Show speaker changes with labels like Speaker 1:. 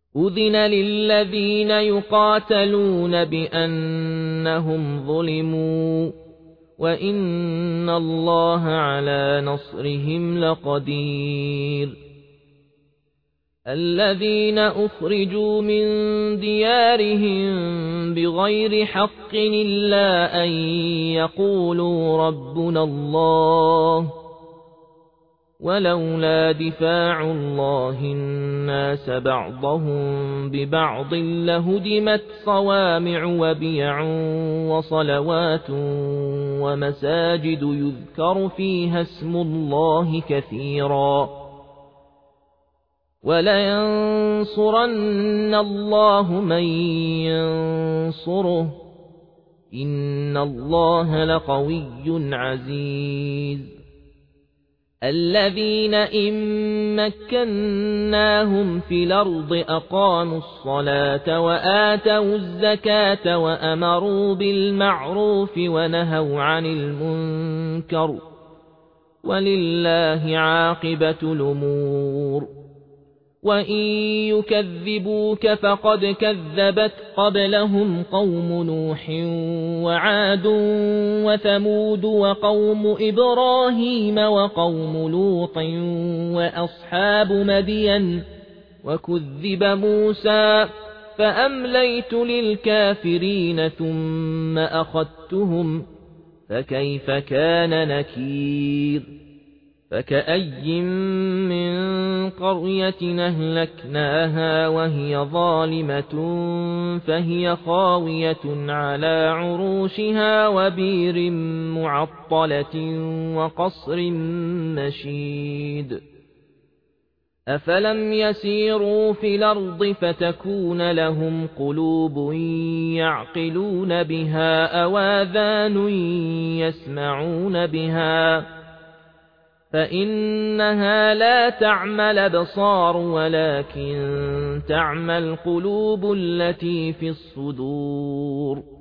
Speaker 1: أذن للذين يقاتلون بأنهم ظلموا وإن الله على نصرهم لقدير الذين أخرجوا من ديارهم بغير حق إلا أن يقولوا ربنا الله ولولا دفاع الله الناس بعضهم ببعض لهدمت صوامع وبيع وصلوات ومساجد يذكر فيها اسم الله كثيرا ولينصرن الله من ينصره إن الله لقوي عزيز الذين إن مكناهم في الأرض أقاموا الصلاة وآتوا الزكاة وأمروا بالمعروف ونهوا عن المنكر ولله عاقبة الأمور وإن يكذبوك فقد كذبت قبلهم قوم نوح وعاد وثمود وقوم إبراهيم وقوم لوط وأصحاب مدين وكذب موسى فأمليت للكافرين ثم أخذتهم فكيف كان نكير فكأي من قرية أهلكناها وهي ظالمة فهي خاوية على عروشها وبير معطلة وقصر مشيد أفلم يسيروا في الأرض فتكون لهم قلوب يعقلون بها أو آذان يسمعون بها فإنها لا تعمى الأبصار ولكن تعمى القلوب التي في الصدور